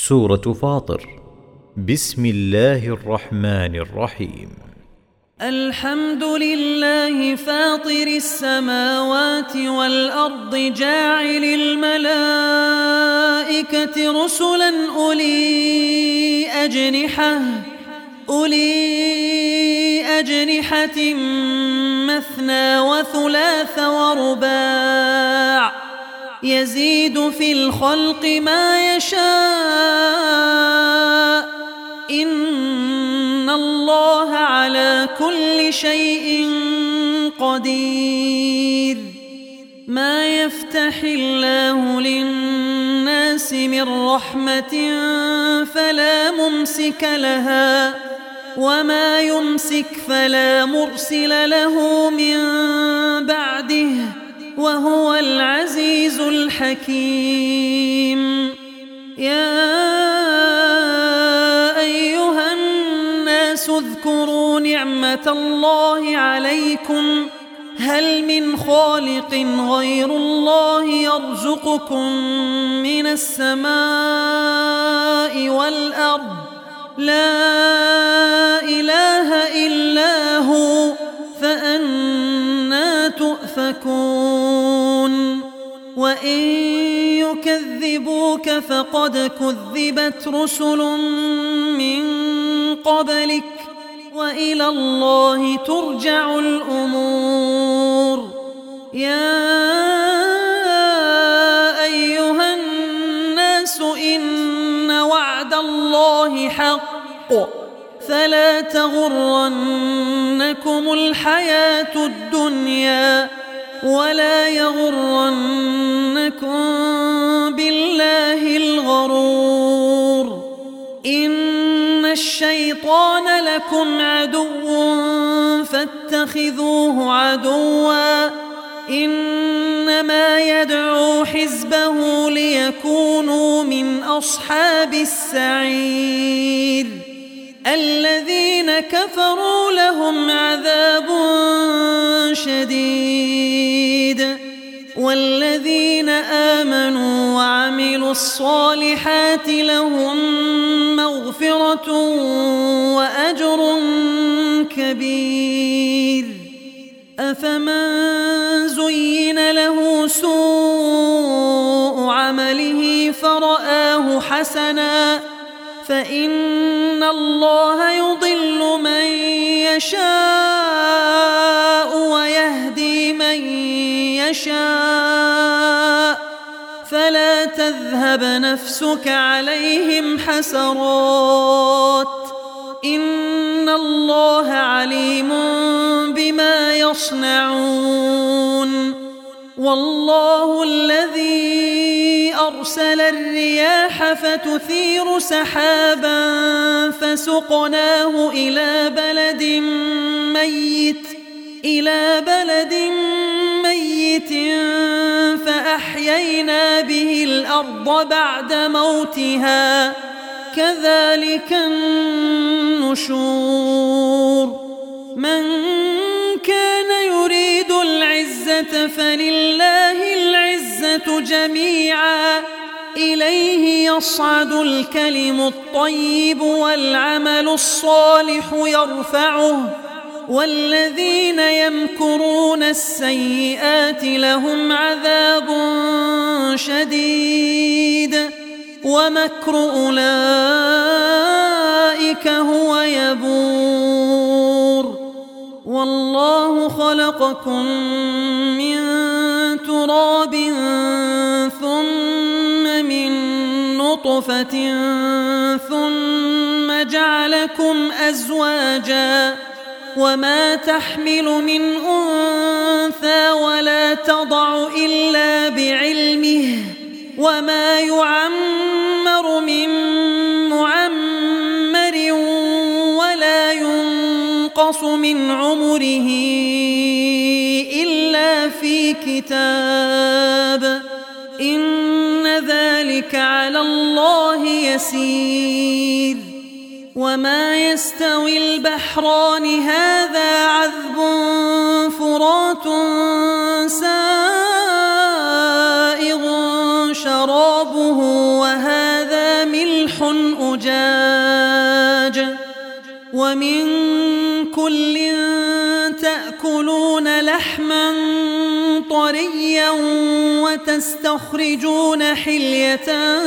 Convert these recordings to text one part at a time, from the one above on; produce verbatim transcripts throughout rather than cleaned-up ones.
سورة فاطر. بسم الله الرحمن الرحيم. الحمد لله فاطر السماوات والأرض جاعل الملائكة رسلا أولي أجنحة أولي أجنحة مثنى وثلاث ورباع يزيد في الخلق ما يشاء إن الله على كل شيء قدير. ما يفتح الله للناس من رحمة فلا ممسك لها وما يمسك فلا مرسل له من بعده وهو العزيز الحكيم. يا أيها الناس اذكروا نعمة الله عليكم هل من خالق غير الله يرزقكم من السماء والأرض لا إله إلا هو فأنى تؤفكون. وإن يكذبوك فقد كذبت رسل من قبلك وإلى الله ترجع الأمور. يا أيها الناس إن وعد الله حق فلا تغرنكم الحياة الدنيا ولا يغرنكم بالله الغرور. إن الشيطان لكم عدو فاتخذوه عدوا إنما يدعو حزبه ليكونوا من أصحاب السعير. الذين كفروا لهم عذاب شديد والذين آمنوا وعملوا الصالحات لهم مغفرة وأجر كبير. أفمن زين له سوء عمله فرآه حسنا فإن الله يضل من يشاء ويهدي من يشاء فلا تذهب نفسك عليهم حسرات إن الله عليم بما يصنعون. والله الذي أرسل الرياح فتثير سحابا فسقناه إلى بلد ميت إلى بلد ميت فأحيينا به الأرض بعد موتها كذلك النشور. من كان يريد العزة فلله العزة جميعا إليه يصعد الكلم الطيب والعمل الصالح يرفعه والذين يمكرون السيئات لهم عذاب شديد ومكر أولئك هو يبور. والله خلقكم من تراب ثم من نطفة ثم جعلكم أزواجا وما تحمل من أنثى ولا تضع إلا بعلمه وما يعمر من معمر ولا ينقص من عمره إلا في كتاب إن ذلك على الله يسير. وما يستوي البحران هذا عذب فرات سائغ شرابه وهذا ملح ريح أجاج ومن كل تأكلون لحما طريا وتستخرجون حلية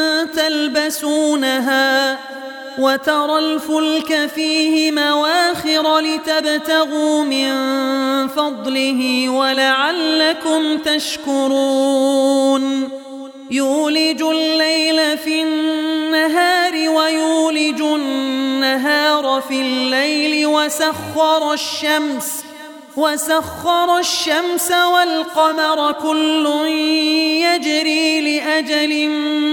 تلبسونها وترى الفلك فيه مواخر لتبتغوا من فضله ولعلكم تشكرون يولج الليل في النهار ويولج النهار في الليل وسخر الشمس وسخر الشمس والقمر كل يجري لأجل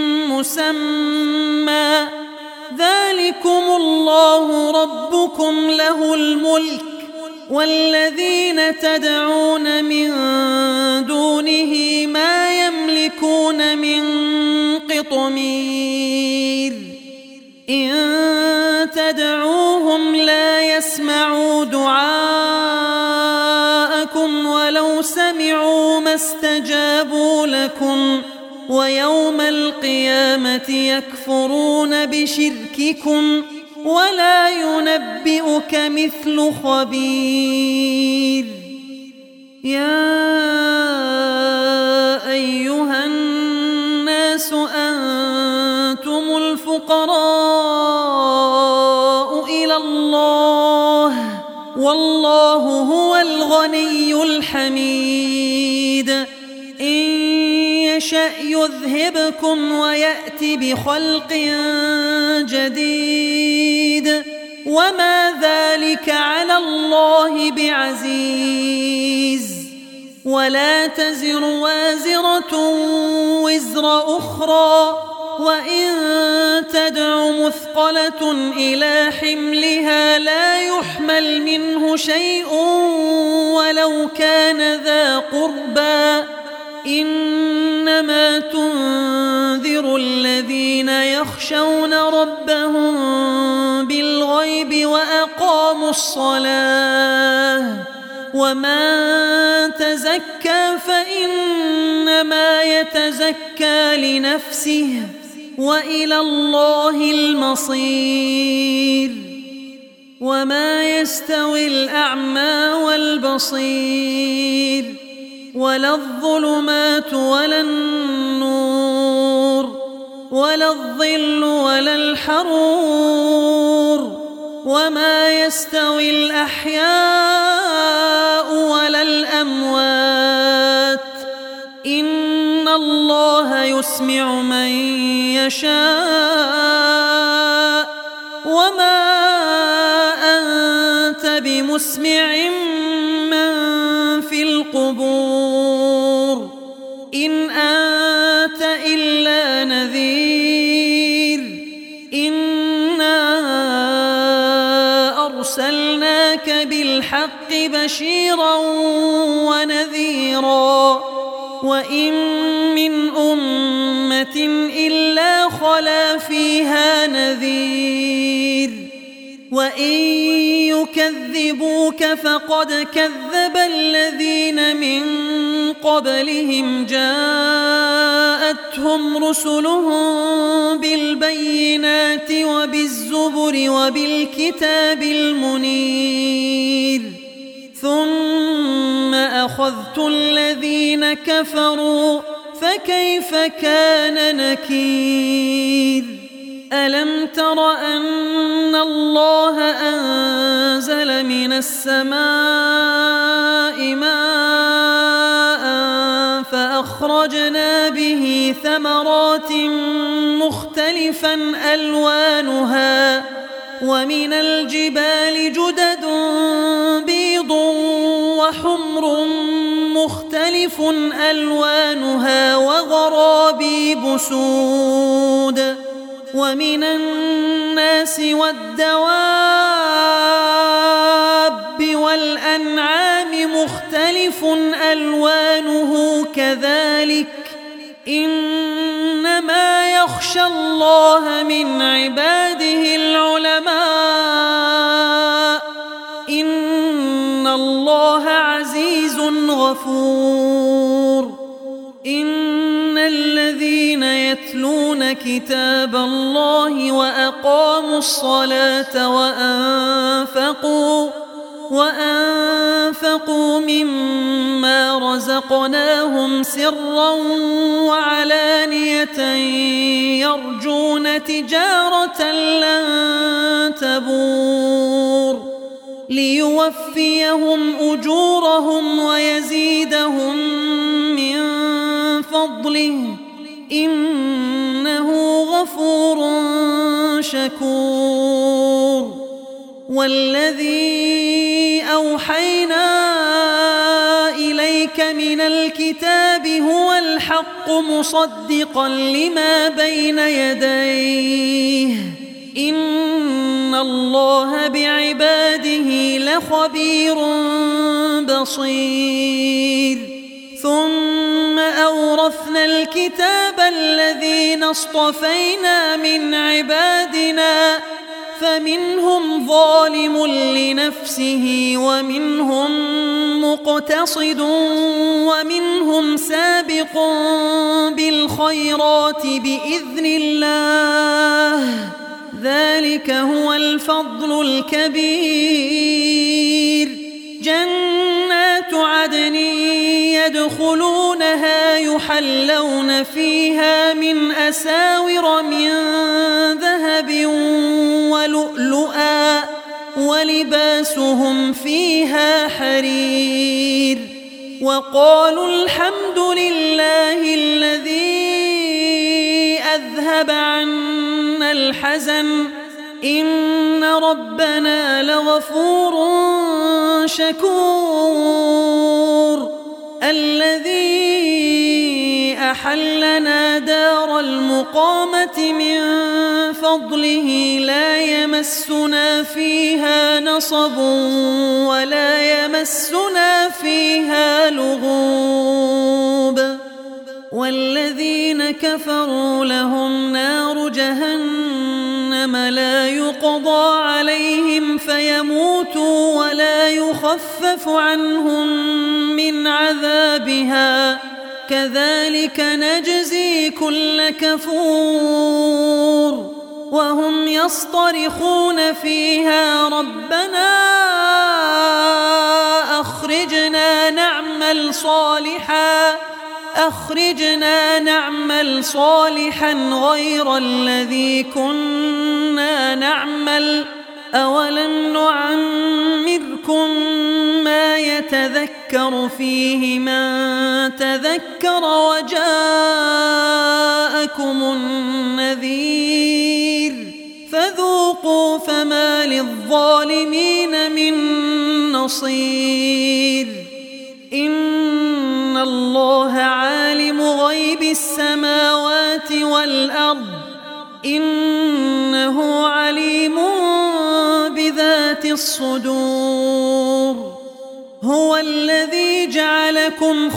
مسمى ذلكم الله ربكم له الملك والذين تدعون من دونه ما يملكون من قطمير إن تدعوهم لا يسمعوا دعاءكم ولو سمعوا ما استجابوا لكم ويوم القيامة يكفرون بشرككم ولا ينبئك مثل خبير يا أيها الناس أنتم الفقراء إلى الله والله هو الغني الحميد إن يشأ يذهبكم ويأتي بخلق جديد وما ذلك على الله بعزيز ولا تزر وازرة وزر أخرى وإن تدع مثقلة إلى حملها لا يحمل منه شيء ولو كان ذا قربى إنما تنذر الذين يخشون ربهم بالغيب وأقاموا الصلاة ومن تزكى فإنما يتزكى لنفسه وإلى الله المصير وما يستوي الأعمى والبصير ولا الظلمات ولا النور ولا الظل ولا الحرور وما يستوي الأحياء ولا الأموات إن الله يسمع من يشاء وما أنت بمسمع من في القبور إن أنت إلا نذير إنا أرسلناك بالحق بشيرا ونذيرا وإن من أمة إلا خلا فيها نذير وإن يكذبوك فقد كذب الذين من قبلهم جاءتهم رسلهم بالبينات وبالزبر وبالكتاب المنير ثم أخذت الذين كفروا فكيف كان نكير ألم تر أن الله أنزل من السماء ماء فأخرجنا به ثمرات مختلفا ألوانها ومن الجبال جدد بيض وحمر مختلف ألوانها وغرابيب سود ومن الناس والدواب والأنعام مختلف ألوانه كذلك إنما يخشى الله من عباده العلماء إن الله عزيز غفور إن الذين يتلون يتلون كتاب الله وأقاموا الصلاة وأنفقوا وأنفقوا مما رزقناهم سرا وعلانية يرجون تجارة لن تبور ليوفيهم أجورهم ويزيدهم من فضله إنه غفور شكور والذي أوحينا إليك من الكتاب هو الحق مصدقا لما بين يديه إن الله بعباده لخبير بصير ثم أورثنا الكتاب الذين اصطفينا من عبادنا فمنهم ظالم لنفسه ومنهم مقتصد ومنهم سابق بالخيرات بإذن الله ذلك هو الفضل الكبير جنات عدن يدخلونها يحلون فيها من أساور من ذهب ولؤلؤا ولباسهم فيها حرير وقالوا الحمد لله الذي أذهب عنا الحزن إن ربنا لغفور شكور الذي أحلنا دار المقامة من فضله لا يمسنا فيها نصب ولا يمسنا فيها لغوب والذين كفروا لهم نار جهنم لا يقضى عليهم فيموتوا ولا يخفف عنهم من عذابها كذلك نجزي كل كفور وهم يصطرخون فيها ربنا أخرجنا نعمل صالحا أخرجنا نعمل صالحا غير الذي كنا نعمل أولم نعمركم ما يتذكر فيه من تذكر وجاءكم النذير فذوقوا فما للظالمين من نصير إن الله عالم غيب السماوات والأرض إنه عليم بذات الصدور هو الذي جعلكم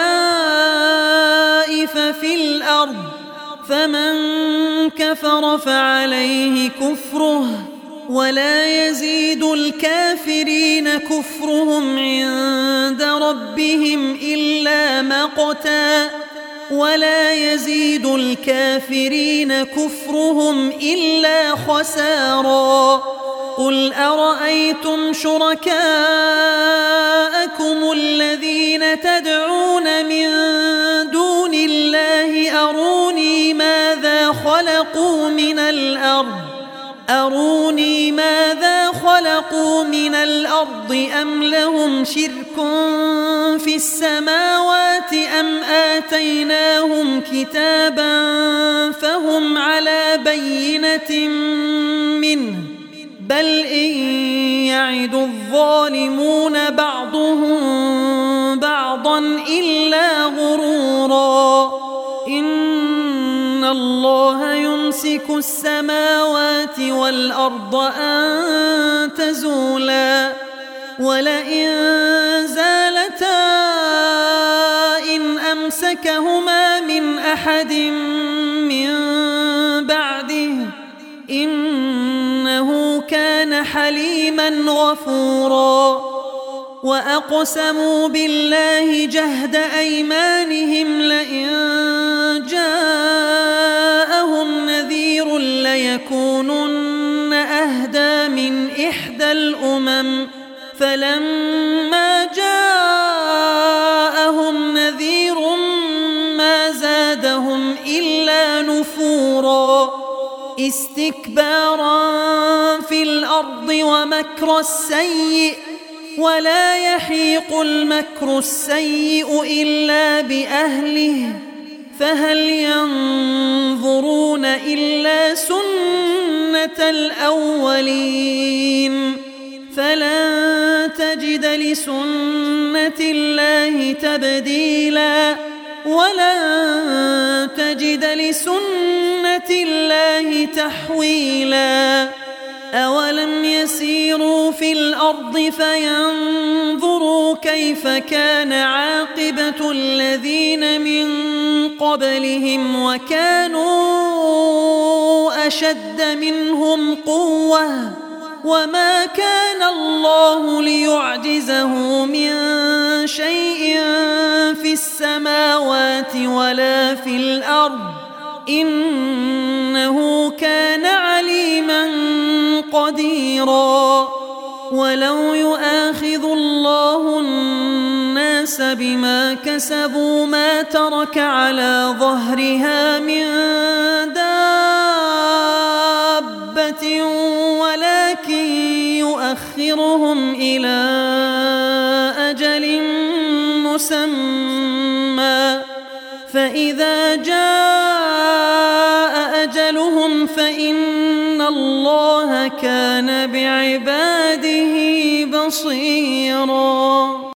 خلائف في الأرض فمن كفر فعليه كفره ولا يزيد الكافرين كفرهم عند ربهم إلا مقتا ولا يزيد الكافرين كفرهم إلا خسارا قل أرأيتم شركاءكم الذين تدعون من دون الله أروني ماذا خلقوا من الأرض أروني ماذا خلقوا من الأرض أم لهم شرك في السماوات أم آتيناهم كتابا فهم على بينة منه بل إن يعد الظالمون بعضهم بعضا إلا غرورا إن الله يمسك السماوات والأرض أن تزولا ولئن زالتا إن أمسكهما من أحد من بعده إنه كان حليما غفورا وأقسموا بالله جهد أيمانهم لئن جاءهم ليكونن أهدى من إحدى الأمم فلما جاءهم نذير ما زادهم إلا نفورا استكبارا في الأرض ومكر السيء ولا يحيق المكر السيء إلا بأهله فهل ينظرون إلا سنة الأولين فلن تجد لسنة الله تبديلا ولن تجد لسنة الله تحويلا أولم يسيروا في الأرض فينظروا كيف كان عاقبة الذين من قبلهم وكانوا أشد منهم قوة وما كان الله ليعجزه من شيء في السماوات ولا في الأرض إنه كان عليما قديرا ولو يؤاخذ الله الناس بما كسبوا ما ترك على ظهرها من دابة ولكن يؤخرهم إلى أجل مسمى فإذا جاء أجلهم فإن الله كان بعباده بصيراً